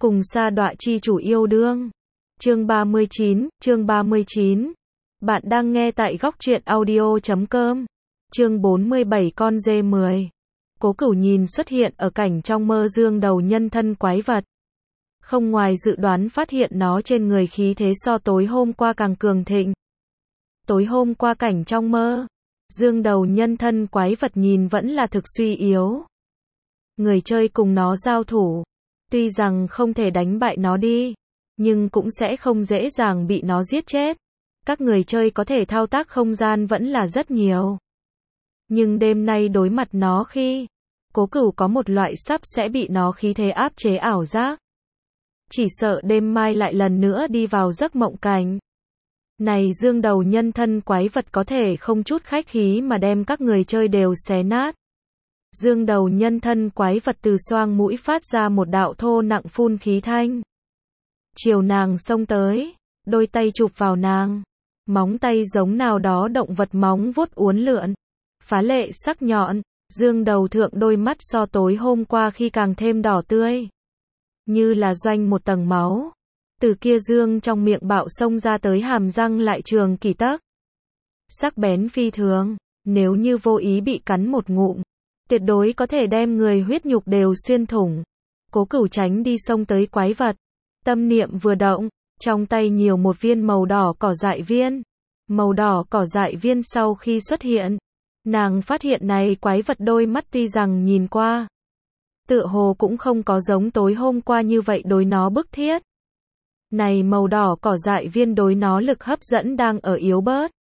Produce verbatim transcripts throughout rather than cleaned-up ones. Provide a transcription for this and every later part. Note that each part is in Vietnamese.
Cùng sa đọa chi chủ yêu đương. Chương ba mươi chín, chương ba mươi chín. Bạn đang nghe tại góc truyện audio chấm com. Chương bốn mươi bảy con dê mười. Cố Cửu nhìn xuất hiện ở cảnh trong mơ dương đầu nhân thân quái vật. Không ngoài dự đoán phát hiện nó trên người khí thế so tối hôm qua càng cường thịnh. Tối hôm qua cảnh trong mơ, dương đầu nhân thân quái vật nhìn vẫn là thực suy yếu. Người chơi cùng nó giao thủ, tuy rằng không thể đánh bại nó đi, nhưng cũng sẽ không dễ dàng bị nó giết chết. Các người chơi có thể thao tác không gian vẫn là rất nhiều. Nhưng đêm nay đối mặt nó khi, Cố Cửu có một loại sắp sẽ bị nó khí thế áp chế ảo giác. Chỉ sợ đêm mai lại lần nữa đi vào giấc mộng cảnh. Này dương đầu nhân thân quái vật có thể không chút khách khí mà đem các người chơi đều xé nát. Dương đầu nhân thân quái vật từ xoang mũi phát ra một đạo thô nặng phun khí thanh. Chiều nàng xông tới, đôi tay chụp vào nàng. Móng tay giống nào đó động vật móng vuốt uốn lượn. Phá lệ sắc nhọn, dương đầu thượng đôi mắt so tối hôm qua khi càng thêm đỏ tươi. Như là doanh một tầng máu. Từ kia dương trong miệng bạo xông ra tới hàm răng lại trường kỳ tấc. Sắc bén phi thường, nếu như vô ý bị cắn một ngụm, tuyệt đối có thể đem người huyết nhục đều xuyên thủng. Cố Cửu tránh đi xông tới quái vật. Tâm niệm vừa động, trong tay nhiều một viên màu đỏ cỏ dại viên. Màu đỏ cỏ dại viên sau khi xuất hiện, nàng phát hiện này quái vật đôi mắt tuy rằng nhìn qua, tựa hồ cũng không có giống tối hôm qua như vậy đối nó bức thiết. Này màu đỏ cỏ dại viên đối nó lực hấp dẫn đang ở yếu bớt.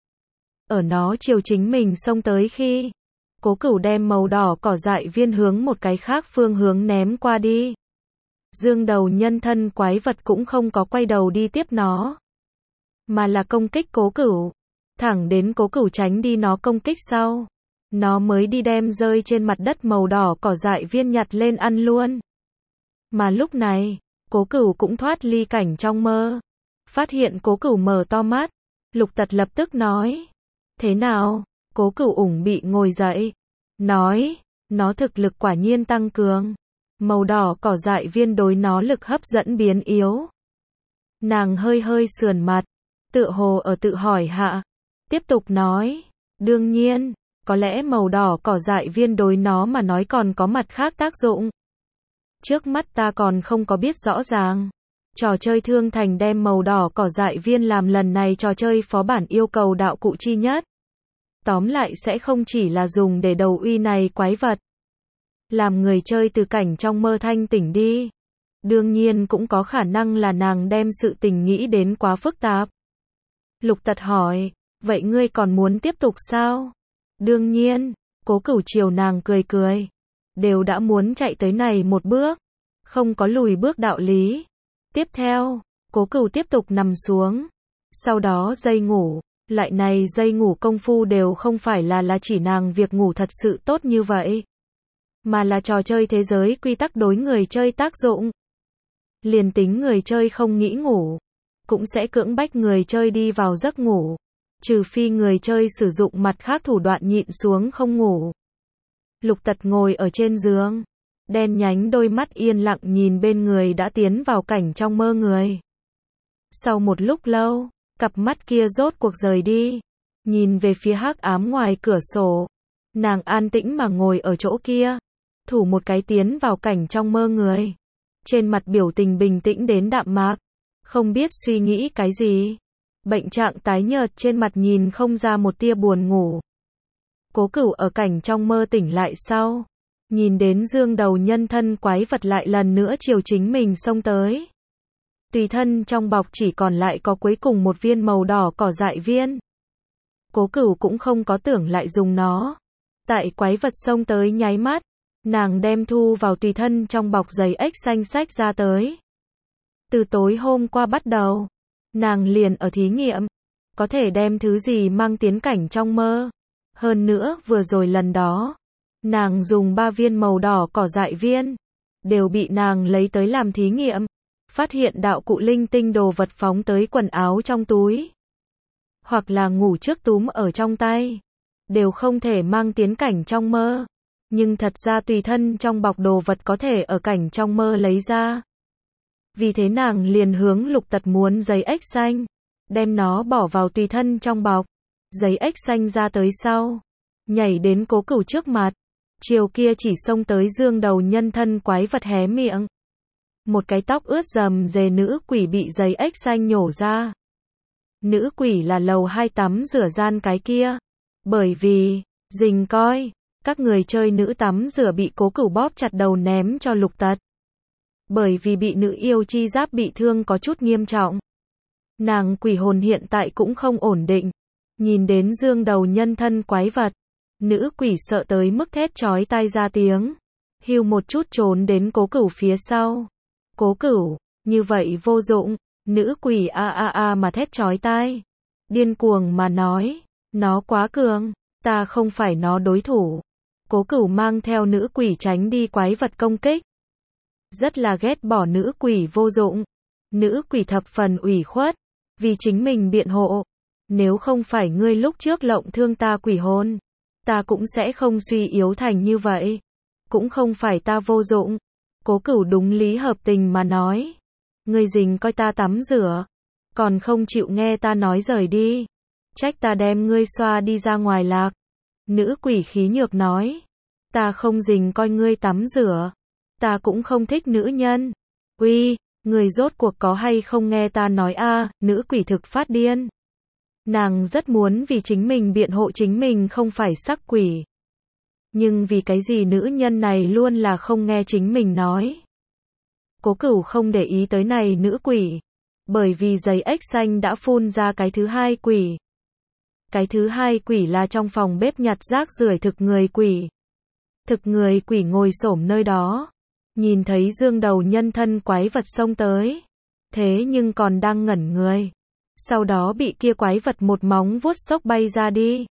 Ở nó chiều chính mình xông tới khi, Cố Cửu đem màu đỏ cỏ dại viên hướng một cái khác phương hướng ném qua đi. Dương đầu nhân thân quái vật cũng không có quay đầu đi tiếp nó, mà là công kích Cố Cửu. Thẳng đến Cố Cửu tránh đi nó công kích sau, nó mới đi đem rơi trên mặt đất màu đỏ cỏ dại viên nhặt lên ăn luôn. Mà lúc này, Cố Cửu cũng thoát ly cảnh trong mơ. Phát hiện Cố Cửu mở to mắt, Lục Tật lập tức nói. Thế nào? Cố Cửu ủng bị ngồi dậy. Nói, nó thực lực quả nhiên tăng cường. Màu đỏ cỏ dại viên đối nó lực hấp dẫn biến yếu. Nàng hơi hơi sườn mặt, tựa hồ ở tự hỏi hạ. Tiếp tục nói, đương nhiên, có lẽ màu đỏ cỏ dại viên đối nó mà nói còn có mặt khác tác dụng. Trước mắt ta còn không có biết rõ ràng. Trò chơi Thương Thành đem màu đỏ cỏ dại viên làm lần này trò chơi phó bản yêu cầu đạo cụ chi nhất. Tóm lại sẽ không chỉ là dùng để đầu uy này quái vật. Làm người chơi từ cảnh trong mơ thanh tỉnh đi. Đương nhiên cũng có khả năng là nàng đem sự tình nghĩ đến quá phức tạp. Lục Tật hỏi, vậy ngươi còn muốn tiếp tục sao? Đương nhiên, Cố Cửu chiều nàng cười cười. Đều đã muốn chạy tới này một bước, không có lùi bước đạo lý. Tiếp theo, Cố Cửu tiếp tục nằm xuống. Sau đó dây ngủ, loại này dây ngủ công phu đều không phải là là chỉ nàng việc ngủ thật sự tốt như vậy, mà là trò chơi thế giới quy tắc đối người chơi tác dụng. Liền tính người chơi không nghĩ ngủ, cũng sẽ cưỡng bách người chơi đi vào giấc ngủ, trừ phi người chơi sử dụng mặt khác thủ đoạn nhịn xuống không ngủ. Lục Tật ngồi ở trên giường, đen nhánh đôi mắt yên lặng nhìn bên người đã tiến vào cảnh trong mơ người. Sau một lúc lâu, cặp mắt kia rốt cuộc rời đi, nhìn về phía hắc ám ngoài cửa sổ. Nàng an tĩnh mà ngồi ở chỗ kia, thủ một cái tiến vào cảnh trong mơ người. Trên mặt biểu tình bình tĩnh đến đạm mạc, không biết suy nghĩ cái gì. Bệnh trạng tái nhợt trên mặt nhìn không ra một tia buồn ngủ. Cố Cửu ở cảnh trong mơ tỉnh lại sau, nhìn đến dương đầu nhân thân quái vật lại lần nữa chiều chính mình xông tới. Tùy thân trong bọc chỉ còn lại có cuối cùng một viên màu đỏ cỏ dại viên. Cố Cửu cũng không có tưởng lại dùng nó. Tại quái vật xông tới nháy mắt, nàng đem thu vào tùy thân trong bọc giấy ếch xanh sách ra tới. Từ tối hôm qua bắt đầu, nàng liền ở thí nghiệm, có thể đem thứ gì mang tiến cảnh trong mơ. Hơn nữa vừa rồi lần đó, nàng dùng ba viên màu đỏ cỏ dại viên, đều bị nàng lấy tới làm thí nghiệm. Phát hiện đạo cụ linh tinh đồ vật phóng tới quần áo trong túi, hoặc là ngủ trước túm ở trong tay, đều không thể mang tiến cảnh trong mơ. Nhưng thật ra tùy thân trong bọc đồ vật có thể ở cảnh trong mơ lấy ra. Vì thế nàng liền hướng Lục Tật muốn giấy ếch xanh, đem nó bỏ vào tùy thân trong bọc. Giấy ếch xanh ra tới sau, nhảy đến Cố Cửu trước mặt. Chiều kia chỉ xông tới dương đầu nhân thân quái vật hé miệng. Một cái tóc ướt rầm rề nữ quỷ bị giấy ếch xanh nhổ ra. Nữ quỷ là lầu hai tắm rửa gian cái kia. Bởi vì, rình coi, các người chơi nữ tắm rửa bị Cố Cửu bóp chặt đầu ném cho Lục Tật. Bởi vì bị nữ yêu chi giáp bị thương có chút nghiêm trọng. Nàng quỷ hồn hiện tại cũng không ổn định. Nhìn đến dương đầu nhân thân quái vật, nữ quỷ sợ tới mức thét chói tai ra tiếng. Hưu một chút trốn đến Cố Cửu phía sau. Cố Cửu, như vậy vô dụng. Nữ quỷ a a a mà thét chói tai. Điên cuồng mà nói, nó quá cường, ta không phải nó đối thủ. Cố Cửu mang theo nữ quỷ tránh đi quái vật công kích. Rất là ghét bỏ nữ quỷ vô dụng. Nữ quỷ thập phần ủy khuất, vì chính mình biện hộ. Nếu không phải ngươi lúc trước lộng thương ta quỷ hồn, ta cũng sẽ không suy yếu thành như vậy. Cũng không phải ta vô dụng. Cố Cửu đúng lý hợp tình mà nói. Ngươi rình coi ta tắm rửa, còn không chịu nghe ta nói rời đi. Trách ta đem ngươi xoa đi ra ngoài lạc. Nữ quỷ khí nhược nói. Ta không rình coi ngươi tắm rửa. Ta cũng không thích nữ nhân. Uy, người rốt cuộc có hay không nghe ta nói a? Nữ quỷ thực phát điên. Nàng rất muốn vì chính mình biện hộ chính mình không phải sắc quỷ. Nhưng vì cái gì nữ nhân này luôn là không nghe chính mình nói. Cố Cửu không để ý tới này nữ quỷ. Bởi vì giấy ếch xanh đã phun ra cái thứ hai quỷ. Cái thứ hai quỷ là trong phòng bếp nhặt rác rưởi thực người quỷ. Thực người quỷ ngồi xổm nơi đó. Nhìn thấy dương đầu nhân thân quái vật xông tới. Thế nhưng còn đang ngẩn người. Sau đó bị kia quái vật một móng vuốt xốc bay ra đi.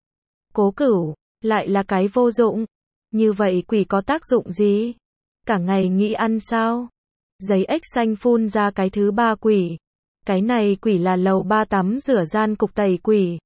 Cố Cửu, lại là cái vô dụng. Như vậy quỷ có tác dụng gì? Cả ngày nghĩ ăn sao? Giấy ếch xanh phun ra cái thứ ba quỷ. Cái này quỷ là lầu ba tắm rửa gian cục tẩy quỷ.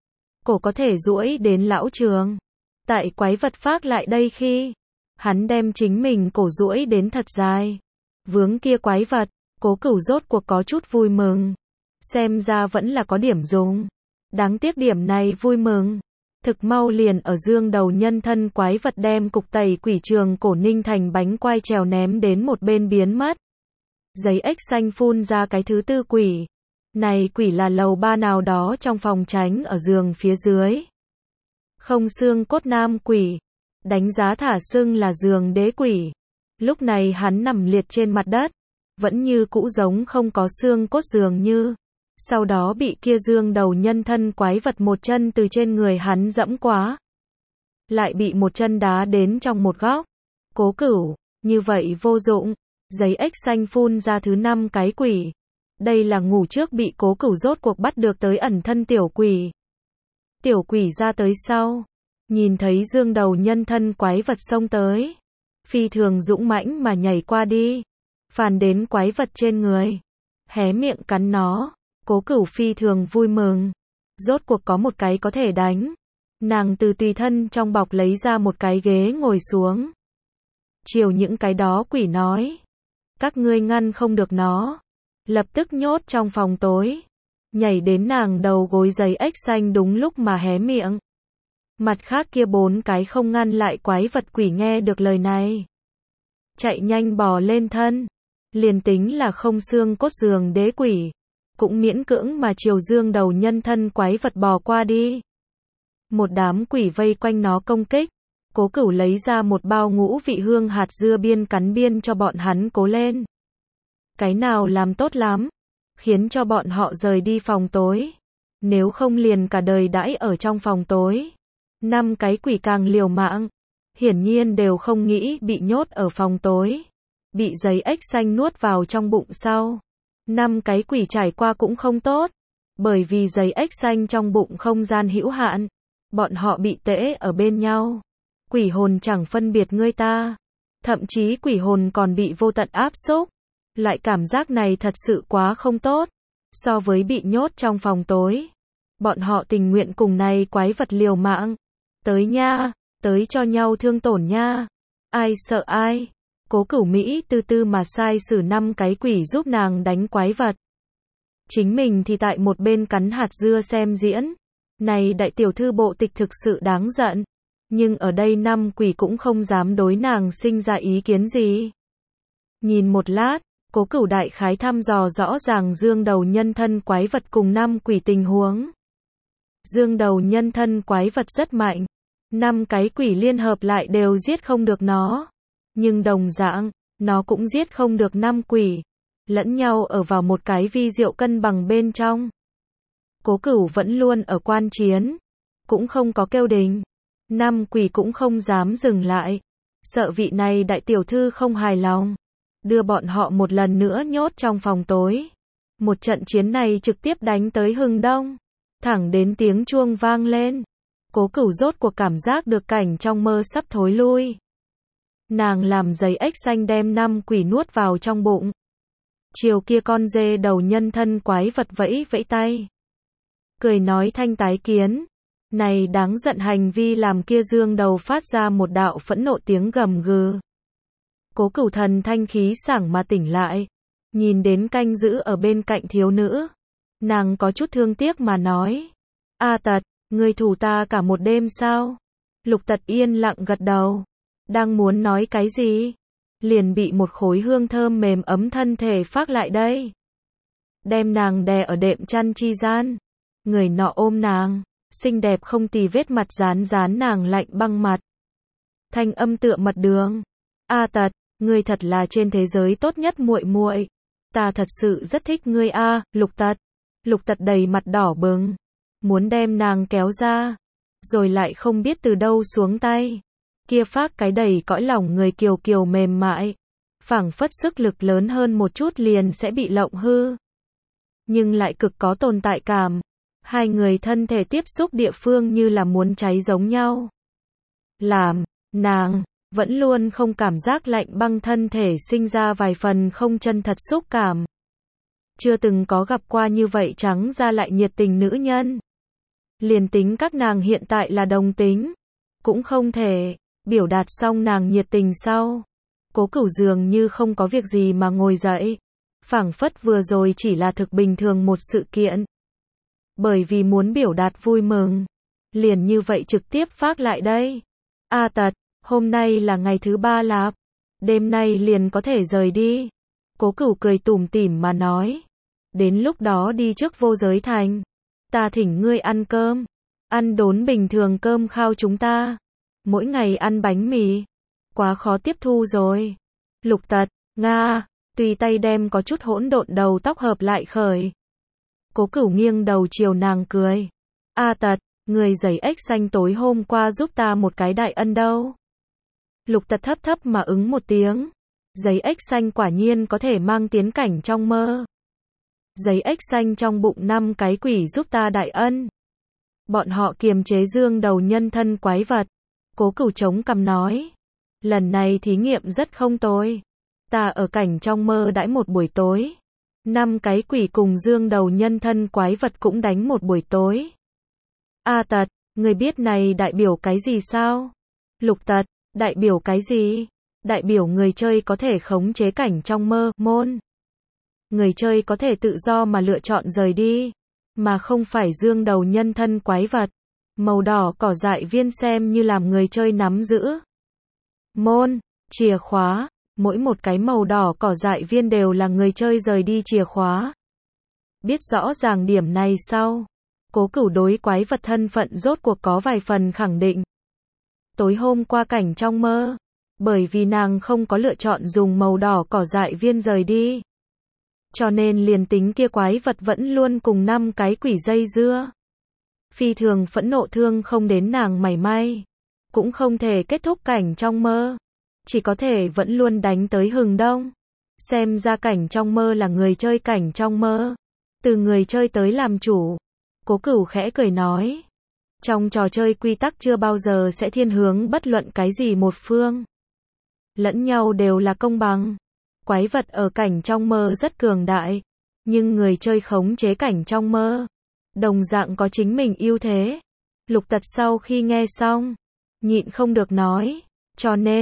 Cổ có thể duỗi đến lão trường. Tại quái vật phác lại đây khi hắn đem chính mình cổ duỗi đến thật dài. Vướng kia quái vật, Cố Cửu rốt cuộc có chút vui mừng. Xem ra vẫn là có điểm dùng. Đáng tiếc điểm này vui mừng. Thực mau liền ở dương đầu nhân thân quái vật đem cục tẩy quỷ trường cổ ninh thành bánh quai trèo ném đến một bên biến mất. Giấy ếch xanh phun ra cái thứ tư quỷ. Này quỷ là lầu ba nào đó trong phòng tránh ở giường phía dưới. Không xương cốt nam quỷ. Đánh giá thả xưng là giường đế quỷ. Lúc này hắn nằm liệt trên mặt đất. Vẫn như cũ giống không có xương cốt dường như. Sau đó bị kia dương đầu nhân thân quái vật một chân từ trên người hắn dẫm quá. Lại bị một chân đá đến trong một góc. Cố Cửu, như vậy vô dụng. Giấy ếch xanh phun ra thứ năm cái quỷ. Đây là ngủ trước bị Cố Cửu rốt cuộc bắt được tới ẩn thân tiểu quỷ. Tiểu quỷ ra tới sau. Nhìn thấy dương đầu nhân thân quái vật xông tới. Phi thường dũng mãnh mà nhảy qua đi. Phàn đến quái vật trên người. Hé miệng cắn nó. Cố Cửu phi thường vui mừng. Rốt cuộc có một cái có thể đánh. Nàng từ tùy thân trong bọc lấy ra một cái ghế ngồi xuống. Chiều những cái đó quỷ nói. Các ngươi ngăn không được nó. Lập tức nhốt trong phòng tối. Nhảy đến nàng đầu gối giấy ếch xanh đúng lúc mà hé miệng. Mặt khác kia bốn cái không ngăn lại quái vật quỷ nghe được lời này. Chạy nhanh bò lên thân. Liền tính là không xương cốt giường đế quỷ. Cũng miễn cưỡng mà chiều dương đầu nhân thân quái vật bò qua đi. Một đám quỷ vây quanh nó công kích. Cố Cửu lấy ra một bao ngũ vị hương hạt dưa biên cắn biên cho bọn hắn cố lên. Cái nào làm tốt lắm, khiến cho bọn họ rời đi phòng tối. Nếu không liền cả đời đãi ở trong phòng tối. Năm cái quỷ càng liều mạng. Hiển nhiên đều không nghĩ bị nhốt ở phòng tối. Bị giấy ếch xanh nuốt vào trong bụng sau. Năm cái quỷ trải qua cũng không tốt. Bởi vì giấy ếch xanh trong bụng không gian hữu hạn. Bọn họ bị tễ ở bên nhau. Quỷ hồn chẳng phân biệt ngươi ta. Thậm chí quỷ hồn còn bị vô tận áp xúc. Loại cảm giác này thật sự quá không tốt. So với bị nhốt trong phòng tối. Bọn họ tình nguyện cùng này quái vật liều mạng. Tới nha, tới cho nhau thương tổn nha. Ai sợ ai. Cố Cửu Mỹ từ từ mà sai sử năm cái quỷ giúp nàng đánh quái vật. Chính mình thì tại một bên cắn hạt dưa xem diễn. Này đại tiểu thư bộ tịch thực sự đáng giận. Nhưng ở đây năm quỷ cũng không dám đối nàng sinh ra ý kiến gì. Nhìn một lát, Cố Cửu đại khái thăm dò rõ ràng dương đầu nhân thân quái vật cùng năm quỷ tình huống. Dương đầu nhân thân quái vật rất mạnh. Năm cái quỷ liên hợp lại đều giết không được nó. Nhưng đồng dạng, nó cũng giết không được năm quỷ. Lẫn nhau ở vào một cái vi diệu cân bằng bên trong. Cố Cửu vẫn luôn ở quan chiến. Cũng không có kêu đình. Năm quỷ cũng không dám dừng lại. Sợ vị này đại tiểu thư không hài lòng. Đưa bọn họ một lần nữa nhốt trong phòng tối. Một trận chiến này trực tiếp đánh tới hừng đông. Thẳng đến tiếng chuông vang lên. Cố Cửu rốt cuộc cảm giác được cảnh trong mơ sắp thối lui. Nàng làm giấy ếch xanh đem năm quỷ nuốt vào trong bụng. Chiều kia con dê đầu nhân thân quái vật vẫy vẫy tay. Cười nói thanh tái kiến. Này đáng giận hành vi làm kia dương đầu phát ra một đạo phẫn nộ tiếng gầm gừ. Cố Cửu thần thanh khí sảng mà tỉnh lại. Nhìn đến canh giữ ở bên cạnh thiếu nữ. Nàng có chút thương tiếc mà nói. A Tật, ngươi thủ ta cả một đêm sao? Lục Tật yên lặng gật đầu. Đang muốn nói cái gì? Liền bị một khối hương thơm mềm ấm thân thể phác lại đây. Đem nàng đè ở đệm chăn chi gian. Người nọ ôm nàng. Xinh đẹp không tì vết mặt dán dán nàng lạnh băng mặt. Thanh âm tựa mật đường. A Tật, ngươi thật là trên thế giới tốt nhất muội muội. Ta thật sự rất thích ngươi a, Lục Tật. Lục Tật đầy mặt đỏ bừng. Muốn đem nàng kéo ra. Rồi lại không biết từ đâu xuống tay. Kia phác cái đầy cõi lòng người kiều kiều mềm mại. Phảng phất sức lực lớn hơn một chút liền sẽ bị lộng hư. Nhưng lại cực có tồn tại cảm. Hai người thân thể tiếp xúc địa phương như là muốn cháy giống nhau. Làm, nàng, vẫn luôn không cảm giác lạnh băng thân thể sinh ra vài phần không chân thật xúc cảm. Chưa từng có gặp qua như vậy trắng ra lại nhiệt tình nữ nhân. Liền tính các nàng hiện tại là đồng tính. Cũng không thể, biểu đạt xong nàng nhiệt tình sau. Cố Cửu dường như không có việc gì mà ngồi dậy. Phảng phất vừa rồi chỉ là thực bình thường một sự kiện. Bởi vì muốn biểu đạt vui mừng. Liền như vậy trực tiếp phát lại đây. A Tật, hôm nay là ngày thứ ba lạp. Đêm nay liền có thể rời đi. Cố Cửu cười tủm tỉm mà nói. Đến lúc đó đi trước vô giới thành. Ta thỉnh ngươi ăn cơm. Ăn đốn bình thường cơm khao chúng ta. Mỗi ngày ăn bánh mì. Quá khó tiếp thu rồi. Lục Tật, Nga, tùy tay đem có chút hỗn độn đầu tóc hợp lại khởi. Cố Cửu nghiêng đầu chiều nàng cười. A Tật, người giấy ếch xanh tối hôm qua giúp ta một cái đại ân đâu. Lục Tật thấp thấp mà ứng một tiếng. Giấy ếch xanh quả nhiên có thể mang tiến cảnh trong mơ. Giấy ếch xanh trong bụng năm cái quỷ giúp ta đại ân. Bọn họ kiềm chế dương đầu nhân thân quái vật. Cố Cửu chống cằm nói. Lần này thí nghiệm rất không tồi. Ta ở cảnh trong mơ đãi một buổi tối. Năm cái quỷ cùng dương đầu nhân thân quái vật cũng đánh một buổi tối. A Tật, người biết này đại biểu cái gì sao? Lục Tật, đại biểu cái gì? Đại biểu người chơi có thể khống chế cảnh trong mơ, môn. Người chơi có thể tự do mà lựa chọn rời đi. Mà không phải dương đầu nhân thân quái vật. Màu đỏ cỏ dại viên xem như làm người chơi nắm giữ. Môn, chìa khóa. Mỗi một cái màu đỏ cỏ dại viên đều là người chơi rời đi chìa khóa. Biết rõ ràng điểm này sau. Cố Cửu đối quái vật thân phận rốt cuộc có vài phần khẳng định. Tối hôm qua cảnh trong mơ. Bởi vì nàng không có lựa chọn dùng màu đỏ cỏ dại viên rời đi. Cho nên liền tính kia quái vật vẫn luôn cùng năm cái quỷ dây dưa. Phi thường phẫn nộ thương không đến nàng mảy may. Cũng không thể kết thúc cảnh trong mơ. Chỉ có thể vẫn luôn đánh tới hừng đông. Xem ra cảnh trong mơ là người chơi cảnh trong mơ. Từ người chơi tới làm chủ. Cố Cửu khẽ cười nói. Trong trò chơi quy tắc chưa bao giờ sẽ thiên hướng bất luận cái gì một phương. Lẫn nhau đều là công bằng. Quái vật ở cảnh trong mơ rất cường đại. Nhưng người chơi khống chế cảnh trong mơ. Đồng dạng có chính mình ưu thế. Lục Tật sau khi nghe xong. Nhịn không được nói. Cho nên,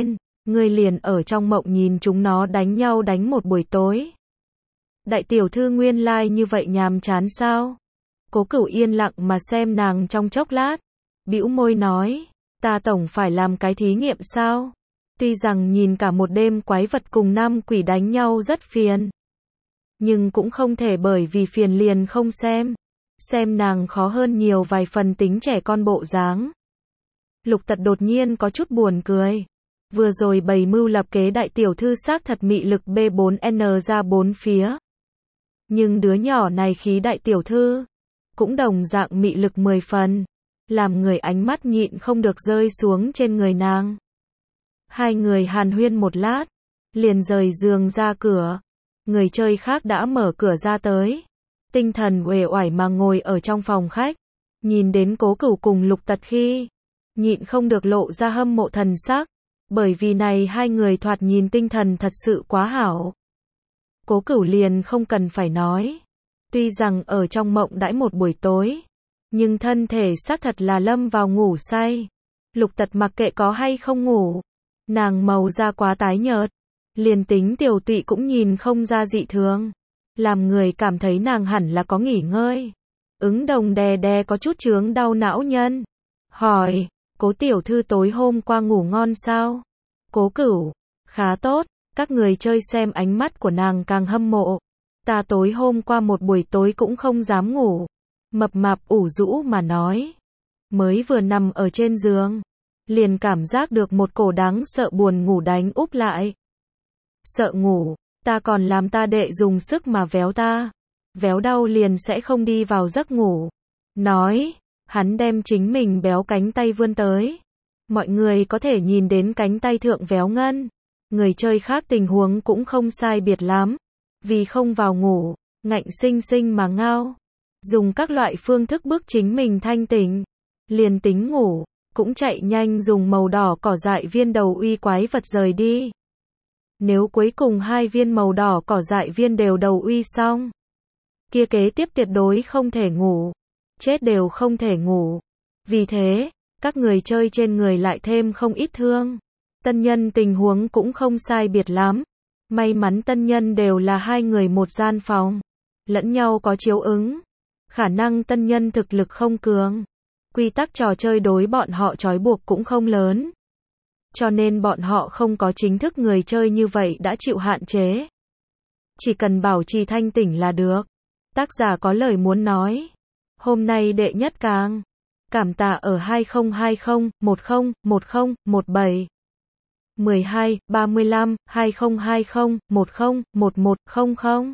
Ngươi liền ở trong mộng nhìn chúng nó đánh nhau đánh một buổi tối. Đại tiểu thư nguyên lai like như vậy nhàm chán sao? Cố Cửu yên lặng mà xem nàng trong chốc lát, bĩu môi nói, ta tổng phải làm cái thí nghiệm sao? Tuy rằng nhìn cả một đêm quái vật cùng nam quỷ đánh nhau rất phiền, nhưng cũng không thể bởi vì phiền liền không xem. Xem nàng khó hơn nhiều vài phần tính trẻ con bộ dáng. Lục Tật đột nhiên có chút buồn cười. Vừa rồi bày mưu lập kế đại tiểu thư xác thật mị lực B bốn N ra bốn phía. Nhưng đứa nhỏ này khí đại tiểu thư cũng đồng dạng mị lực mười phần, làm người ánh mắt nhịn không được rơi xuống trên người nàng. Hai người hàn huyên một lát, liền rời giường ra cửa. Người chơi khác đã mở cửa ra tới, tinh thần uể oải mà ngồi ở trong phòng khách, nhìn đến Cố Cửu cùng Lục Tật khi, nhịn không được lộ ra hâm mộ thần sắc, bởi vì này hai người thoạt nhìn tinh thần thật sự quá hảo. Cố Cửu liền không cần phải nói, tuy rằng ở trong mộng đãi một buổi tối, nhưng thân thể xác thật là lâm vào ngủ say. Lục Tật mặc kệ có hay không ngủ, nàng màu da quá tái nhợt, liền tính tiểu tụy cũng nhìn không ra dị thường, làm người cảm thấy nàng hẳn là có nghỉ ngơi. Ứng Đồng đè đè có chút chướng đau não nhân, hỏi, Cố tiểu thư tối hôm qua ngủ ngon sao? Cố Cửu, khá tốt. Các người chơi xem ánh mắt của nàng càng hâm mộ. Ta tối hôm qua một buổi tối cũng không dám ngủ. Mập mạp ủ rũ mà nói. Mới vừa nằm ở trên giường, liền cảm giác được một cổ đáng sợ buồn ngủ đánh úp lại. Sợ ngủ, ta còn làm ta đệ dùng sức mà véo ta. Véo đau liền sẽ không đi vào giấc ngủ. Nói, hắn đem chính mình béo cánh tay vươn tới. Mọi người có thể nhìn đến cánh tay thượng véo ngân. Người chơi khác tình huống cũng không sai biệt lắm. Vì không vào ngủ, ngạnh sinh sinh mà ngao. Dùng các loại phương thức bức chính mình thanh tỉnh. Liền tính ngủ, cũng chạy nhanh dùng màu đỏ cỏ dại viên đầu uy quái vật rời đi. Nếu cuối cùng hai viên màu đỏ cỏ dại viên đều đầu uy xong, kia kế tiếp tuyệt đối không thể ngủ. Chết đều không thể ngủ. Vì thế, các người chơi trên người lại thêm không ít thương. Tân nhân tình huống cũng không sai biệt lắm. May mắn tân nhân đều là hai người một gian phòng, lẫn nhau có chiếu ứng. Khả năng tân nhân thực lực không cường. Quy tắc trò chơi đối bọn họ trói buộc cũng không lớn. Cho nên bọn họ không có chính thức người chơi như vậy đã chịu hạn chế. Chỉ cần bảo trì thanh tỉnh là được. Tác giả có lời muốn nói. Hôm nay đệ nhất càng. Cảm tạ ở hai không hai không, một không, một không, một bảy. mười hai, ba mươi lăm, hai không hai không, một không, một một không không.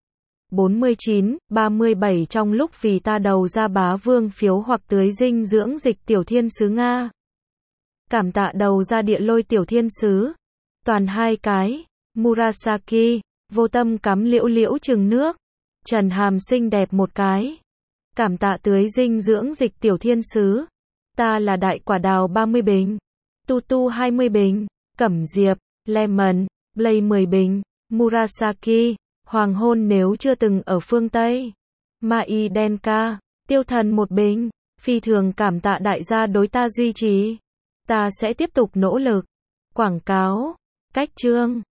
bốn mươi chín, ba mươi bảy trong lúc vì ta đầu ra bá vương phiếu hoặc tưới dinh dưỡng dịch tiểu thiên sứ Nga. Cảm tạ đầu ra địa lôi tiểu thiên sứ. Toàn hai cái. Murasaki, vô tâm cắm liễu liễu chừng nước. Trần Hàm xinh đẹp một cái. Cảm tạ tưới dinh dưỡng dịch tiểu thiên sứ. Ta là đại quả đào ba mươi bình. Tu Tu hai mươi bình. Cẩm Diệp, Lemon, Play mười bình. Murasaki, hoàng hôn nếu chưa từng ở phương Tây. Mai Denka, tiêu thần một bình. Phi thường cảm tạ đại gia đối ta duy trì. Ta sẽ tiếp tục nỗ lực. Quảng cáo. Cách chương.